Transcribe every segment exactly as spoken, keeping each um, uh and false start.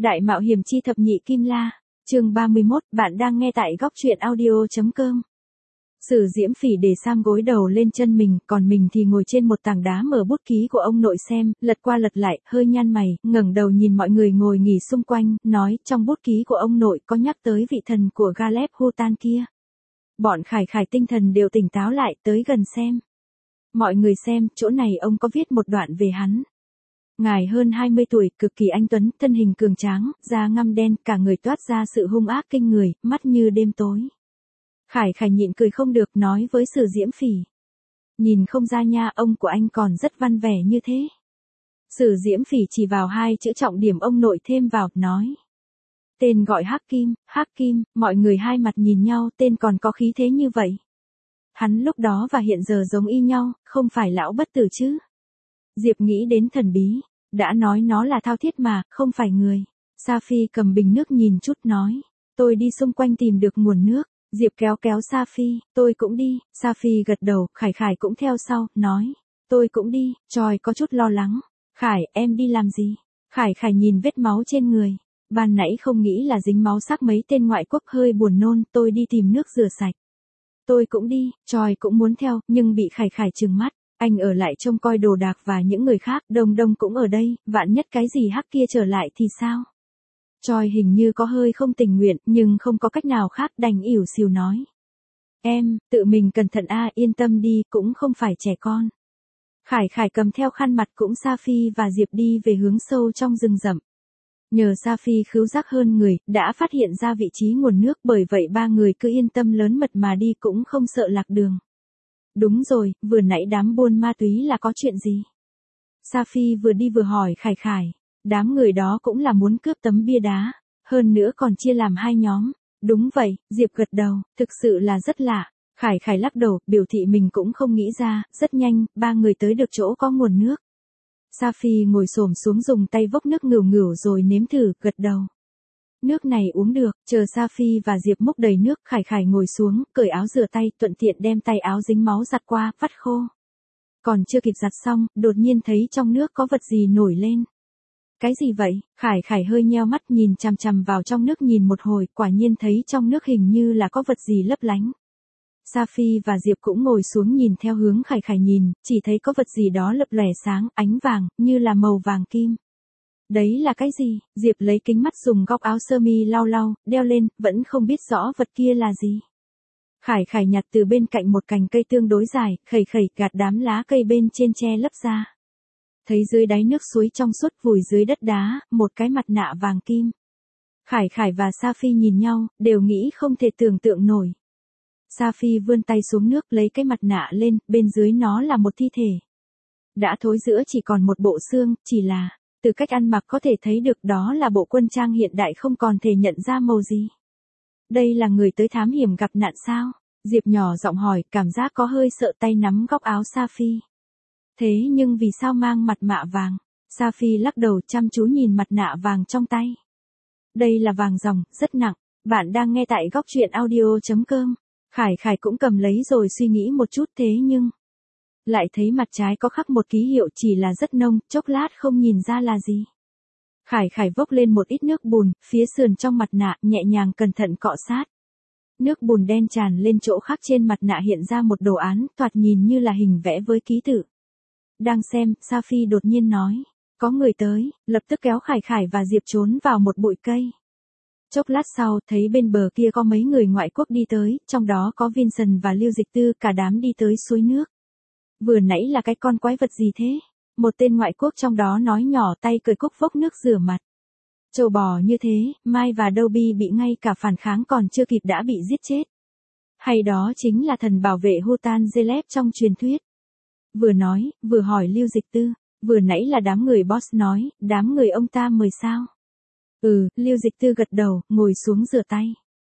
Đại mạo hiểm chi thập nhị kim la, chương ba mươi mốt, bạn đang nghe tại góc truyện audio.com. Sử Diễm Phỉ để sang gối đầu lên chân mình, còn mình thì ngồi trên một tảng đá mở bút ký của ông nội xem, lật qua lật lại, hơi nhăn mày, ngẩng đầu nhìn mọi người ngồi nghỉ xung quanh, nói, trong bút ký của ông nội có nhắc tới vị thần của Galeb Hutan kia. Bọn Khải Khải tinh thần đều tỉnh táo lại, tới gần xem. Mọi người xem, chỗ này ông có viết một đoạn về hắn. Ngài hơn hai mươi tuổi, cực kỳ anh tuấn, thân hình cường tráng, da ngăm đen, cả người toát ra sự hung ác kinh người, mắt như đêm tối. Khải Khải nhịn cười không được, nói với Sử Diễm Phỉ. Nhìn không ra nha, ông của anh còn rất văn vẻ như thế. Sử Diễm Phỉ chỉ vào hai chữ trọng điểm ông nội thêm vào, nói. Tên gọi Hắc Kim, Hắc Kim, mọi người hai mặt nhìn nhau, tên còn có khí thế như vậy. Hắn lúc đó và hiện giờ giống y nhau, không phải lão bất tử chứ. Diệp nghĩ đến thần bí, đã nói nó là thao thiết mà, không phải người. Sa Phi cầm bình nước nhìn chút nói, tôi đi xung quanh tìm được nguồn nước. Diệp kéo kéo Sa Phi, tôi cũng đi. Sa Phi gật đầu, Khải Khải cũng theo sau, nói, tôi cũng đi. Choi có chút lo lắng, Khải, em đi làm gì? Khải Khải nhìn vết máu trên người, ban nãy không nghĩ là dính máu xác mấy tên ngoại quốc, hơi buồn nôn, tôi đi tìm nước rửa sạch. Tôi cũng đi. Choi cũng muốn theo, nhưng bị Khải Khải trừng mắt. Anh ở lại trông coi đồ đạc và những người khác, Đông Đông cũng ở đây, vạn nhất cái gì hắc kia trở lại thì sao? Choi hình như có hơi không tình nguyện, nhưng không có cách nào khác, đành ỉu xìu nói. Em, tự mình cẩn thận a, yên tâm đi, cũng không phải trẻ con. Khải Khải cầm theo khăn mặt cũng Sa Phi và Diệp đi về hướng sâu trong rừng rậm. Nhờ Sa Phi khứu giác hơn người, đã phát hiện ra vị trí nguồn nước, bởi vậy ba người cứ yên tâm lớn mật mà đi, cũng không sợ lạc đường. Đúng rồi, vừa nãy đám buôn ma túy là có chuyện gì? Sa Phi vừa đi vừa hỏi Khải Khải. Đám người đó cũng là muốn cướp tấm bia đá, hơn nữa còn chia làm hai nhóm. Đúng vậy, Diệp gật đầu, thực sự là rất lạ. Khải Khải lắc đầu, biểu thị mình cũng không nghĩ ra. Rất nhanh, ba người tới được chỗ có nguồn nước. Sa Phi ngồi xổm xuống dùng tay vốc nước ngửu ngửu rồi nếm thử, gật đầu. Nước này uống được. Chờ Sa Phi và Diệp múc đầy nước, Khải Khải ngồi xuống, cởi áo rửa tay, thuận tiện đem tay áo dính máu giặt qua, vắt khô. Còn chưa kịp giặt xong, đột nhiên thấy trong nước có vật gì nổi lên. Cái gì vậy? Khải Khải hơi nheo mắt nhìn chằm chằm vào trong nước nhìn một hồi, quả nhiên thấy trong nước hình như là có vật gì lấp lánh. Sa Phi và Diệp cũng ngồi xuống nhìn theo hướng Khải Khải nhìn, chỉ thấy có vật gì đó lập lòe sáng, ánh vàng, như là màu vàng kim. Đấy là cái gì? Diệp lấy kính mắt dùng góc áo sơ mi lau lau, đeo lên, vẫn không biết rõ vật kia là gì. Khải Khải nhặt từ bên cạnh một cành cây tương đối dài, khẩy khẩy gạt đám lá cây bên trên che lấp ra. Thấy dưới đáy nước suối trong suốt vùi dưới đất đá, một cái mặt nạ vàng kim. Khải Khải và Sa Phi nhìn nhau, đều nghĩ không thể tưởng tượng nổi. Sa Phi vươn tay xuống nước lấy cái mặt nạ lên, bên dưới nó là một thi thể. Đã thối rữa chỉ còn một bộ xương, chỉ là, từ cách ăn mặc có thể thấy được đó là bộ quân trang hiện đại, không còn thể nhận ra màu gì. Đây là người tới thám hiểm gặp nạn sao? Diệp nhỏ giọng hỏi, cảm giác có hơi sợ, tay nắm góc áo Sa Phi. Thế nhưng vì sao mang mặt nạ vàng? Sa Phi lắc đầu chăm chú nhìn mặt nạ vàng trong tay. Đây là vàng ròng, rất nặng. Bạn đang nghe tại góc truyện audio.com. Khải Khải cũng cầm lấy rồi suy nghĩ một chút, thế nhưng lại thấy mặt trái có khắc một ký hiệu, chỉ là rất nông, chốc lát không nhìn ra là gì. Khải Khải vốc lên một ít nước bùn, phía sườn trong mặt nạ, nhẹ nhàng cẩn thận cọ sát. Nước bùn đen tràn lên chỗ khác, trên mặt nạ hiện ra một đồ án, thoạt nhìn như là hình vẽ với ký tự. Đang xem, Sa Phi đột nhiên nói, có người tới, lập tức kéo Khải Khải và Diệp trốn vào một bụi cây. Chốc lát sau, thấy bên bờ kia có mấy người ngoại quốc đi tới, trong đó có Vincent và Lưu Dịch Tư, cả đám đi tới suối nước. Vừa nãy là cái con quái vật gì thế? Một tên ngoại quốc trong đó nói nhỏ, tay cởi cúc vốc nước rửa mặt. Trâu bò như thế, Mai và Dobby bị ngay cả phản kháng còn chưa kịp đã bị giết chết. Hay đó chính là thần bảo vệ Hutan Galeb trong truyền thuyết. Vừa nói, vừa hỏi Lưu Dịch Tư, vừa nãy là đám người boss nói, đám người ông ta mời sao? Ừ, Lưu Dịch Tư gật đầu, ngồi xuống rửa tay.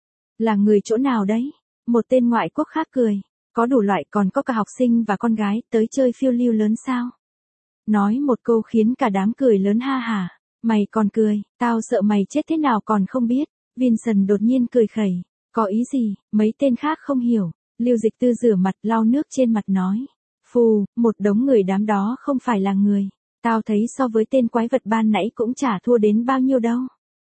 Là người chỗ nào đấy? Một tên ngoại quốc khác cười, có đủ loại, còn có cả học sinh và con gái, tới chơi phiêu lưu lớn sao? Nói một câu khiến cả đám cười lớn ha hả, mày còn cười, tao sợ mày chết thế nào còn không biết. Vincent đột nhiên cười khẩy, có ý gì? Mấy tên khác không hiểu. Lưu Dịch Tư rửa mặt lau nước trên mặt nói. Phù, một đống người, đám đó không phải là người. Tao thấy so với tên quái vật ban nãy cũng chả thua đến bao nhiêu đâu.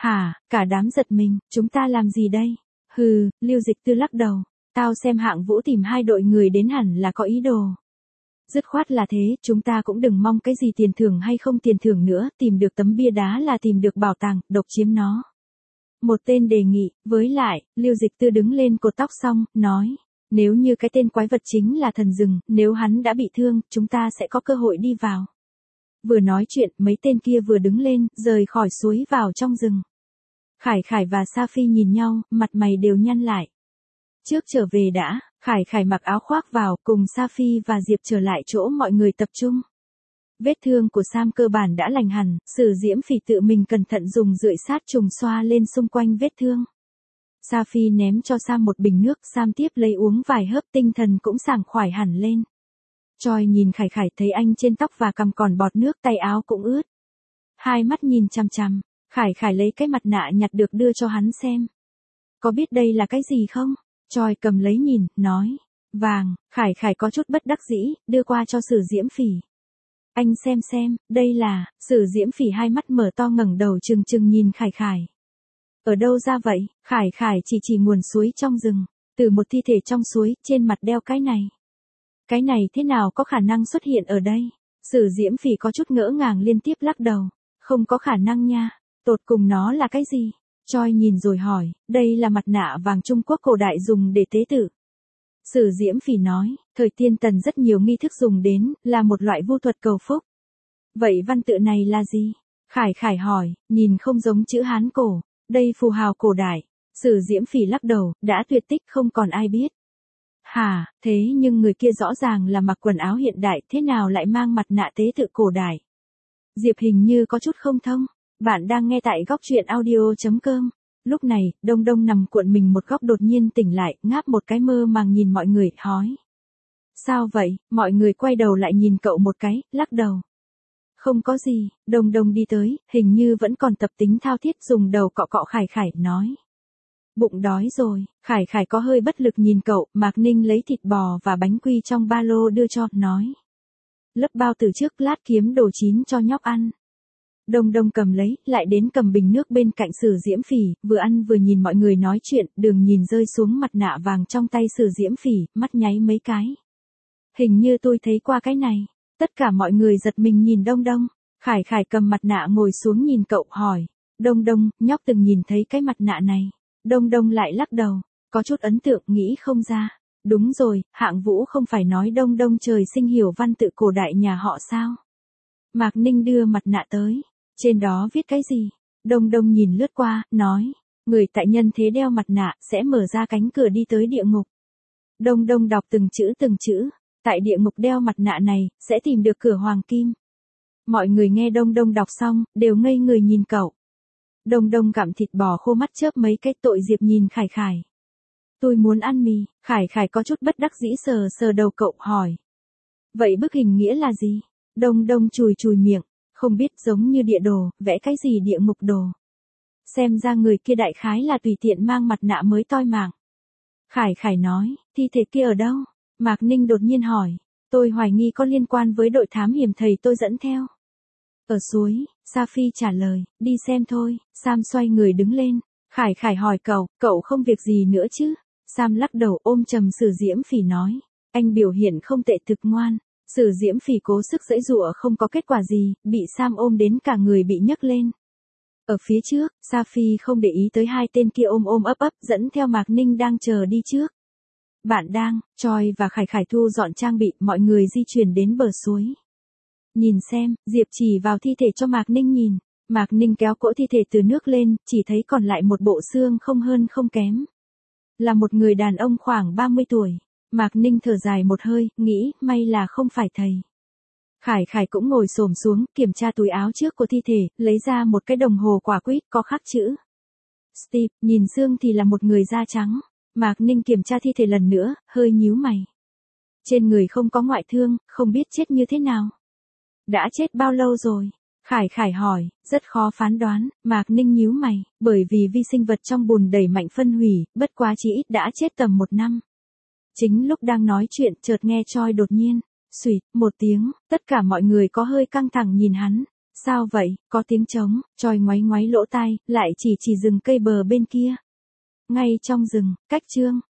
Hả, cả đám giật mình, chúng ta làm gì đây? Hừ, Lưu Dịch Tư lắc đầu. Tao xem Hạng Vũ tìm hai đội người đến hẳn là có ý đồ. Dứt khoát là thế, chúng ta cũng đừng mong cái gì tiền thưởng hay không tiền thưởng nữa, tìm được tấm bia đá là tìm được bảo tàng, độc chiếm nó. Một tên đề nghị, với lại, Lưu Dịch Tư đứng lên cột tóc xong, nói, nếu như cái tên quái vật chính là thần rừng, nếu hắn đã bị thương, chúng ta sẽ có cơ hội đi vào. Vừa nói chuyện, mấy tên kia vừa đứng lên, rời khỏi suối vào trong rừng. Khải Khải và Sa Phi nhìn nhau, mặt mày đều nhăn lại. Trước trở về đã, Khải Khải mặc áo khoác vào, cùng Sa Phi và Diệp trở lại chỗ mọi người tập trung. Vết thương của Sam cơ bản đã lành hẳn, Sử Diễm Phỉ tự mình cẩn thận dùng rượi sát trùng xoa lên xung quanh vết thương. Sa Phi ném cho Sam một bình nước, Sam tiếp lấy uống vài hớp, tinh thần cũng sảng khoái hẳn lên. Choi nhìn Khải Khải thấy anh trên tóc và cằm còn bọt nước, tay áo cũng ướt. Hai mắt nhìn chằm chằm, Khải Khải lấy cái mặt nạ nhặt được đưa cho hắn xem. Có biết đây là cái gì không? Choi cầm lấy nhìn, nói, vàng. Khải Khải có chút bất đắc dĩ, đưa qua cho Sử Diễm Phỉ. Anh xem xem, đây là, Sử Diễm Phỉ hai mắt mở to ngẩng đầu trừng trừng nhìn Khải Khải. Ở đâu ra vậy? Khải Khải chỉ chỉ nguồn suối trong rừng, từ một thi thể trong suối, trên mặt đeo cái này. Cái này thế nào có khả năng xuất hiện ở đây? Sử Diễm Phỉ có chút ngỡ ngàng liên tiếp lắc đầu, không có khả năng nha, tột cùng nó là cái gì? Choi nhìn rồi hỏi, đây là mặt nạ vàng Trung Quốc cổ đại dùng để tế tự. Sử Diễm Phỉ nói, thời tiên tần rất nhiều nghi thức dùng đến, là một loại vu thuật cầu phúc. Vậy văn tự này là gì? Khải Khải hỏi, nhìn không giống chữ Hán cổ, đây phù hào cổ đại. Sử Diễm Phỉ lắc đầu, đã tuyệt tích không còn ai biết. Hả, thế nhưng người kia rõ ràng là mặc quần áo hiện đại, thế nào lại mang mặt nạ tế tự cổ đại? Diệp hình như có chút không thông. Bạn đang nghe tại góc truyện audio chấm com. Lúc này, Đông Đông nằm cuộn mình một góc đột nhiên tỉnh lại, ngáp một cái mơ màng nhìn mọi người, hỏi. Sao vậy? Mọi người quay đầu lại nhìn cậu một cái, lắc đầu. Không có gì, Đông Đông đi tới, hình như vẫn còn tập tính thao thiết, dùng đầu cọ cọ Khải Khải, nói. Bụng đói rồi. Khải Khải có hơi bất lực nhìn cậu, Mạc Ninh lấy thịt bò và bánh quy trong ba lô đưa cho, nói. Lấp bao từ trước, lát kiếm đồ chín cho nhóc ăn. Đông Đông cầm lấy, lại đến cầm bình nước bên cạnh Sử Diễm Phỉ, vừa ăn vừa nhìn mọi người nói chuyện, đường nhìn rơi xuống mặt nạ vàng trong tay Sử Diễm Phỉ, mắt nháy mấy cái. Hình như tôi thấy qua cái này. Tất cả mọi người giật mình nhìn Đông Đông. Khải Khải cầm mặt nạ ngồi xuống nhìn cậu, hỏi. Đông Đông, nhóc từng nhìn thấy cái mặt nạ này. Đông Đông lại lắc đầu, có chút ấn tượng, nghĩ không ra. Đúng rồi, Hạng Vũ không phải nói Đông Đông trời sinh hiểu văn tự cổ đại nhà họ sao? Mạc Ninh đưa mặt nạ tới. Trên đó viết cái gì? Đông Đông nhìn lướt qua, nói. Người tại nhân thế đeo mặt nạ, sẽ mở ra cánh cửa đi tới địa ngục. Đông Đông đọc từng chữ từng chữ. Tại địa ngục đeo mặt nạ này, sẽ tìm được cửa hoàng kim. Mọi người nghe Đông Đông đọc xong, đều ngây người nhìn cậu. Đông Đông gặm thịt bò khô, mắt chớp mấy cái. Tội Diệp nhìn Khải Khải. Tôi muốn ăn mì. Khải Khải có chút bất đắc dĩ sờ sờ đầu cậu, hỏi. Vậy bức hình nghĩa là gì? Đông Đông chùi chùi miệng. Không biết, giống như địa đồ, vẽ cái gì địa ngục đồ. Xem ra người kia đại khái là tùy tiện mang mặt nạ mới toi mạng. Khải Khải nói, thi thể kia ở đâu? Mạc Ninh đột nhiên hỏi. Tôi hoài nghi có liên quan với đội thám hiểm thầy tôi dẫn theo. Ở suối, Sa Phi trả lời, đi xem thôi. Sam xoay người đứng lên. Khải Khải hỏi cậu, cậu không việc gì nữa chứ? Sam lắc đầu, ôm trầm Sử Diễm Phỉ, nói. Anh biểu hiện không tệ, thực ngoan. Sử Diễm Phỉ cố sức giãy giụa không có kết quả gì, bị Sam ôm đến cả người bị nhấc lên. Ở phía trước, Sa Phi không để ý tới hai tên kia ôm ôm ấp ấp, dẫn theo Mạc Ninh đang chờ đi trước. Bạn đang, Choi và Khải Khải thu dọn trang bị, mọi người di chuyển đến bờ suối. Nhìn xem, Diệp chỉ vào thi thể cho Mạc Ninh nhìn. Mạc Ninh kéo cỗ thi thể từ nước lên, chỉ thấy còn lại một bộ xương không hơn không kém. Là một người đàn ông khoảng ba mươi tuổi. Mạc Ninh thở dài một hơi, nghĩ, may là không phải thầy. Khải Khải cũng ngồi xổm xuống, kiểm tra túi áo trước của thi thể, lấy ra một cái đồng hồ quả quýt có khắc chữ. Steve, nhìn xương thì là một người da trắng. Mạc Ninh kiểm tra thi thể lần nữa, hơi nhíu mày. Trên người không có ngoại thương, không biết chết như thế nào. Đã chết bao lâu rồi? Khải Khải hỏi, rất khó phán đoán. Mạc Ninh nhíu mày, bởi vì vi sinh vật trong bùn đẩy mạnh phân hủy, bất quá chỉ ít đã chết tầm một năm. Chính lúc đang nói chuyện, chợt nghe Choi đột nhiên, xuỵt, một tiếng, tất cả mọi người có hơi căng thẳng nhìn hắn. Sao vậy, có tiếng trống, Choi ngoáy ngoáy lỗ tai, lại chỉ chỉ rừng cây bờ bên kia. Ngay trong rừng, cách Trương